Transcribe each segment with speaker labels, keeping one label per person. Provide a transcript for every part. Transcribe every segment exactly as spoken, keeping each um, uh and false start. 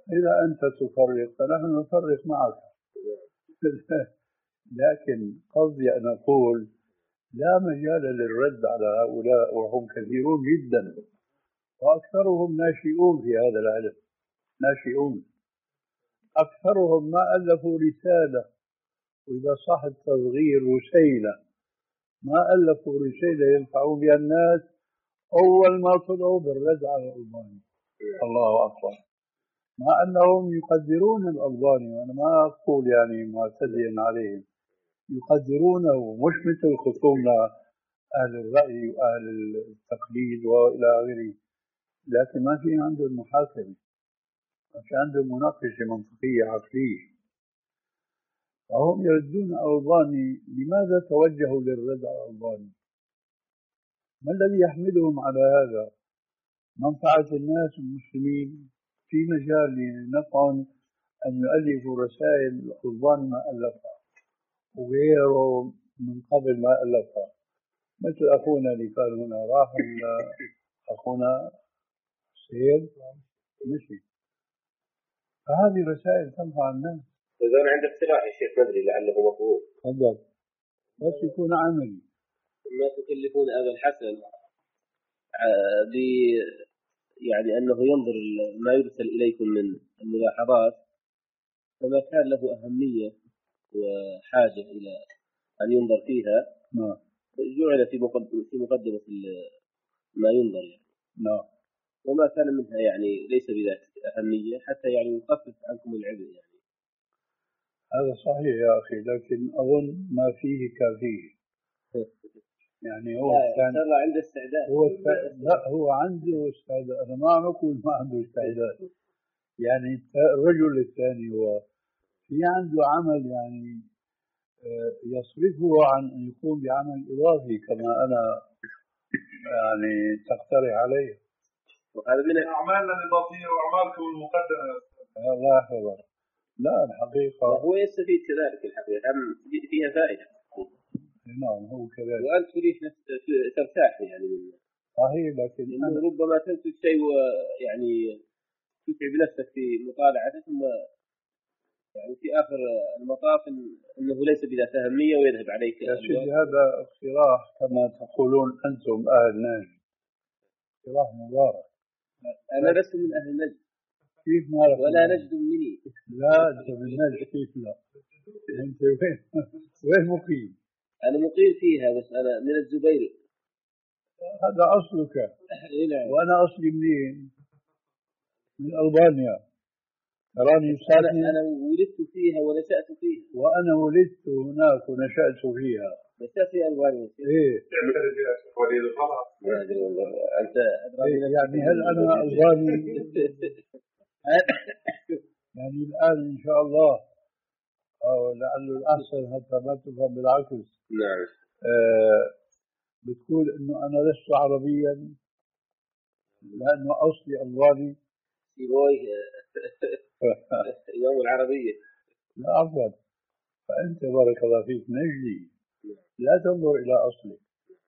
Speaker 1: إذا أنت تفرق فنحن نفرق معك. لكن قصدي أن أقول لا مجال للرد على هؤلاء وهم كثيرون جدا، وأكثرهم ناشئون في هذا العلم، ناشئون أكثرهم ما ألفوا رسالة، وإذا صح التصغير رسيلة، ما ألفوا رسالة ينفعون بها الناس أول ما طلعوا بالرد على الألباني. الله أكبر. مع أنهم يقدرون الألباني، وأنا ما أقول يعني معتديا عليهم، يقدرونه، مش مثل خصومنا أهل الرأي وأهل التقليد وإلى آخره، لكن ما في عندهم محاكمة، ما في عندهم مناقشة منطقية عقلية. فهم يردون ألباني. لماذا توجهوا للرد على ألباني؟ ما الذي يحملهم على هذا؟ منفعة الناس المسلمين في مجال لنفعهم أن يؤلفوا رسائل ألباني ما ألفها وغيره من قبل ما ألفها، مثل أخونا اللي كان هنا راح، أخونا سيد مشي. فهذه رسائل تنفع الناس.
Speaker 2: إذا أنا عندي اقتراح يا شيخ، مدري لعله مقبول.
Speaker 1: تفضل. بس يكون عملي.
Speaker 2: ما تكلفون أبا الحسن ب يعني أنه ينظر ما يرسل إليكم من الملاحظات، فما كان له أهمية وحاجة إلى أن ينظر فيها
Speaker 1: نعم.
Speaker 2: جعل في مقدمة في مقدمة ما ينظر يعني.
Speaker 1: نعم.
Speaker 2: وما كان منها يعني ليس بذات أهمية حتى يعني يخفف عنكم العبء يعني.
Speaker 1: هذا صحيح يا أخي، لكن أظن ما فيه كافيه. يعني هو
Speaker 2: كان الله عنده استعداد.
Speaker 1: هو الت... لا هو عنده استعداد، أنا ما نقول ما عنده استعداد. يعني الرجل الثاني هو في عنده عمل يعني يصرفه عن أن يقوم بعمل إضافي كما أنا يعني تقترح عليه.
Speaker 2: وهذا من
Speaker 3: أعمالنا الإضافية وأعمالكم المقدمة.
Speaker 1: الله يحفظك. لا الحقيقة
Speaker 2: هو يستفيد كذلك، الحقيقة فيها فائدة.
Speaker 1: نعم هو كذلك.
Speaker 2: وأنت تريد ترتاح يعني منه.
Speaker 1: صحيح، لكن
Speaker 2: أنا ربما تنتج شيء يعني تتعب نفسك في مطالعته، ثم يعني في آخر المطاف أنه ليس بذات أهمية ويذهب عليك.
Speaker 1: يا سيدي هذا اقتراح كما تقولون أنتم أهل نجد، اقتراح مبارك.
Speaker 2: أنا لست من أهل نجد.
Speaker 1: كيف ما
Speaker 2: ولا نجد مني.
Speaker 1: لا أنت من نجد، كيف لا؟ أنت وين وين مقيم؟
Speaker 2: أنا مقيم فيها بس أنا من الزبير.
Speaker 1: هذا أصلك. وأنا أصلي منين؟ من ألبانيا. تراني ساكن.
Speaker 2: أنا ولدت فيها ونشأت فيها.
Speaker 1: وأنا ولدت هناك ونشأت فيها.
Speaker 2: نشأت في ألبانيا.
Speaker 1: إيه.
Speaker 3: وليد الخلاص.
Speaker 2: ما أدري والله. أنت
Speaker 1: إيه يعني هل أنا ألباني؟ يعني الآن إن شاء الله أو لعله الأحسن حتى ما تفهم بالعكس.
Speaker 2: نعم.
Speaker 1: آه بتقول إنه أنا لست عربيا لأنه أصلي ألباني.
Speaker 2: سيبوي يوم العربية.
Speaker 1: لا عفوا، فأنت بارك الله فيك نجدي، لا تنظر إلى أصلك،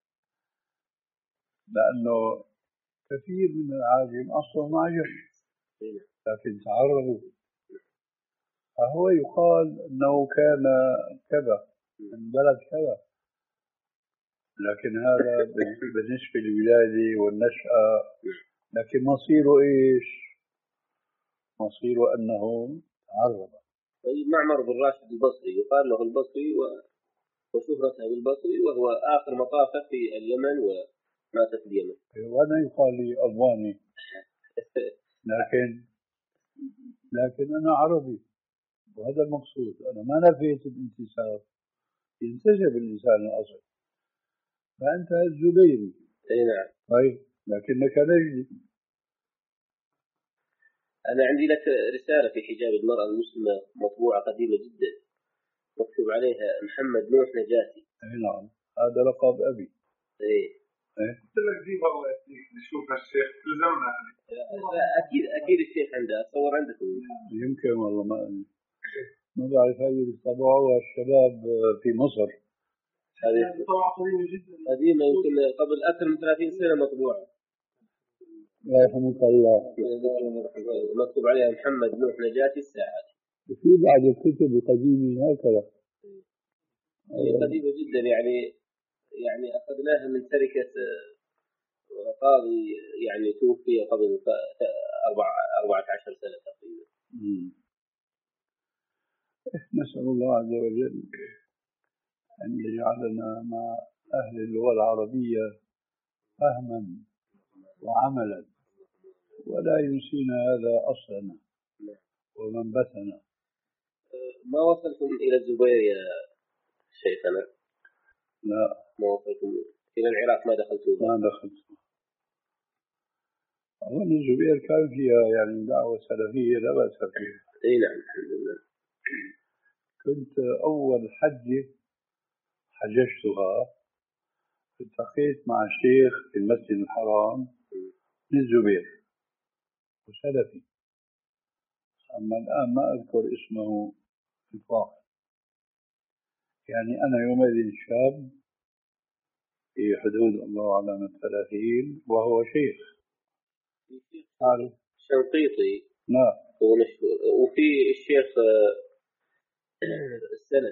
Speaker 1: لأنه كثير من العاجم أصله ما عجم لكن تعرضوا. فهو يقال أنه كان كذا من بلد كذا، لكن هذا بالنسبة للولادة والنشأة. لكن مصيره إيش؟ مصيره أنه تعرض.
Speaker 2: طيب معمر بن راشد البصري يقال له البصري وشهرته بالبصري، وهو آخر مطافه في اليمن ومات في اليمن.
Speaker 1: وأنا يقال لي ألباني لكن لكن أنا عربي، وهذا المقصود. أنا ما نفيت الانتساب، ينتسب الإنسان الأصل. فأنت الزبيري.
Speaker 2: أي نعم.
Speaker 1: طيب لكنك نجدي.
Speaker 2: أنا عندي لك رسالة في حجاب المرأة المسلمة مطبوعة قديمة جدا، مكتوب عليها محمد نوح نجاتي.
Speaker 1: أي نعم، هذا لقب أبي.
Speaker 2: إيه.
Speaker 1: إيه.
Speaker 3: تجيب الله نشوف الشيخ تلزمنا.
Speaker 2: أكيد أكيد الشيخ عنده، أتصور عندكم.
Speaker 1: يمكن والله ما ما بعرف. هذه طبعوها الشباب في مصر.
Speaker 2: هذه قديمة يمكن قبل أكثر من ثلاثين سنة مطبوعة.
Speaker 1: رحمك الله.
Speaker 2: مكتوب عليها محمد نوح نجاتي الساعة.
Speaker 1: في بعض الكتب القديمة هكذا.
Speaker 2: هي قديمة جدا يعني يعني أخذناها من تركة قاضي يعني توفي قبل أربعة أربعة عشر سنة تقريبا.
Speaker 1: نسأل الله عز وجل أن يجعلنا مع أهل اللغة العربية فهما وعملا، ولا ينسينا هذا أصلنا ومنبتنا.
Speaker 2: ما وصلتم إلى الزبير يا شيخنا؟
Speaker 1: لا،
Speaker 2: ما وصلتم إلى العراق، ما دخلتوا؟
Speaker 1: ما دخلت. أظن الزبير كان فيها يعني دعوة سلفية لا بأس فيها.
Speaker 2: أي نعم الحمد لله.
Speaker 1: كنت أول حجة حججتها التقيت مع شيخ في المسجد الحرام من الزبير وسلفي، أما الآن ما أذكر اسمه إطلاقا. يعني أنا يومئذ شاب في حدود الله أعلم الثلاثين وهو شيخ.
Speaker 2: عارف شنقيطي؟
Speaker 1: لا،
Speaker 2: هو مشهور. وفي الشيخ السند.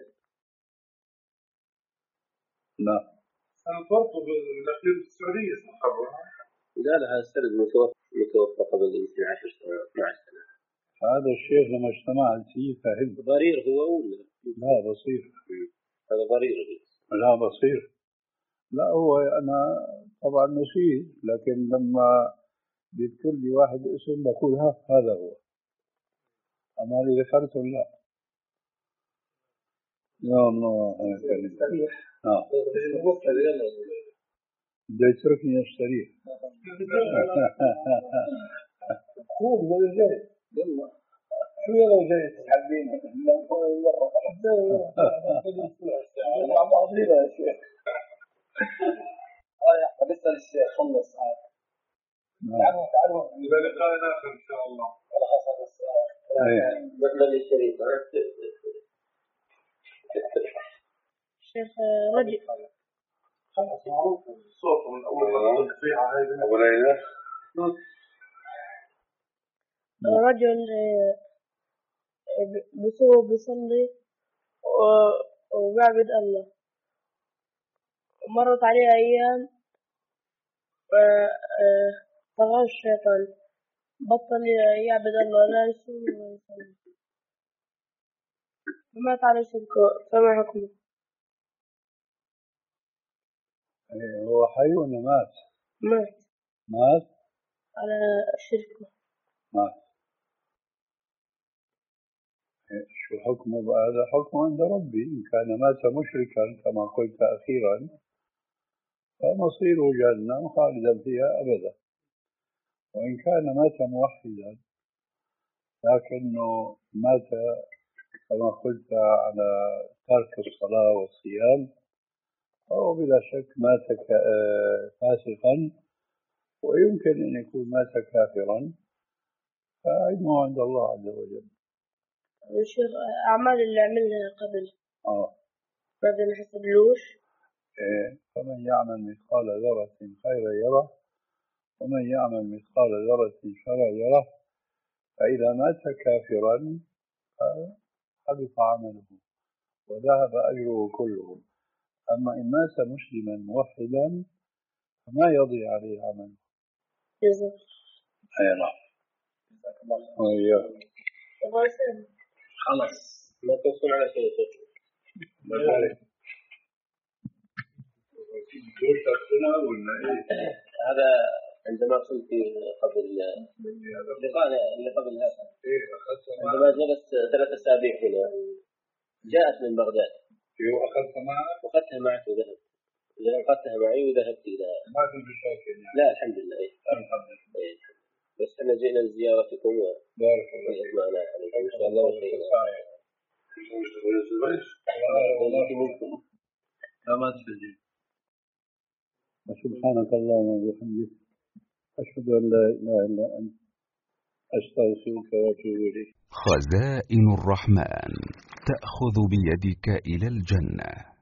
Speaker 1: لا
Speaker 3: أنا فرطه بالأخير في السعودية صحبه.
Speaker 2: لا لا هذا السند متوفى متوفى قبل يمكن عشر سنوات اثنا عشر سنة.
Speaker 1: هذا الشيخ لما اجتمعت فيه فهم.
Speaker 2: ضرير هو ولا؟
Speaker 1: لا بصير.
Speaker 2: هذا ضرير.
Speaker 1: لا بصير. لا هو أنا طبعا نسيت، لكن لما بيذكر لي واحد اسم بقول ها هذا هو، أما اللي ذكرته لا. يا الله يا آه. بده يتركني أستريح. خوف ولا جاي؟ يلا شو يلا جاي تحبين؟ مع بعضينا يا شيخ. اه بسأل الشيخ خلص. تعالوا تعالوا
Speaker 3: إلى لقاء آخر إن شاء الله.
Speaker 2: مثل الشريف.
Speaker 4: شيخ رجل
Speaker 3: خلاص معروف الصوت من أول مرة النصيحة هذه. أبو ليلى.
Speaker 4: رجل بسوء بيصلي وبيعبد الله، مرت عليه أيام طغى الشيطان بطل يعبد الله لا يصوم ولا يصلي فمات على شركه، فما حكمه؟
Speaker 1: هو حي ولا مات؟
Speaker 4: مات.
Speaker 1: مات
Speaker 4: على شركه.
Speaker 1: مات. شو حكمه؟ هذا حكم عند ربي. إن كان مات مشركا كما قلت أخيرا فمصيره جهنم خالدا فيها أبدا، وإن كان مات موحدا لكنه مات كما قلت على ترك الصلاة والصيام فهو بلا شك مات فاسقا، ويمكن أن يكون مات كافرا، فعلمه عند الله عز وجل.
Speaker 4: الشيخ أعمال اللي عملها قبل
Speaker 1: آه
Speaker 4: ما بنحسبلوش؟
Speaker 1: إيه، فمن يعمل مثقال ذرة خيرا يره ومن يعمل مثقال ذرة شرا يره، فإذا مات كافرا حبط عمله وذهب أجره كله، أما إن مات مسلما موحدا فما يضيع عليه عمله.
Speaker 4: جزاك
Speaker 1: أي نعم. وإياك.
Speaker 2: خلاص ما توصل على شيء. هذا عندما كنت قبل لقاءنا اللي قبل هذا عندما جلست ثلاث أسابيع هنا جاءت من بغداد.
Speaker 3: أخذتها معك؟
Speaker 2: أخذتها معك وذهبت. أخذتها معي وذهبت إلى.
Speaker 3: ما كنت شاكر يعني؟
Speaker 2: لا الحمد لله.
Speaker 3: الحمد لله.
Speaker 2: إيه. بس احنا جئنا لزيارتكم
Speaker 3: بارك الله
Speaker 2: فيك. معنا عليكم إن شاء الله وخير. منكم
Speaker 1: ما تسجل. سبحانك اللهم وبحمدك أشهد أن لا إله إلا أنت أستغفرك وأتوب إليك.
Speaker 5: خزائن الرحمن تأخذ بيدك إلى الجنة.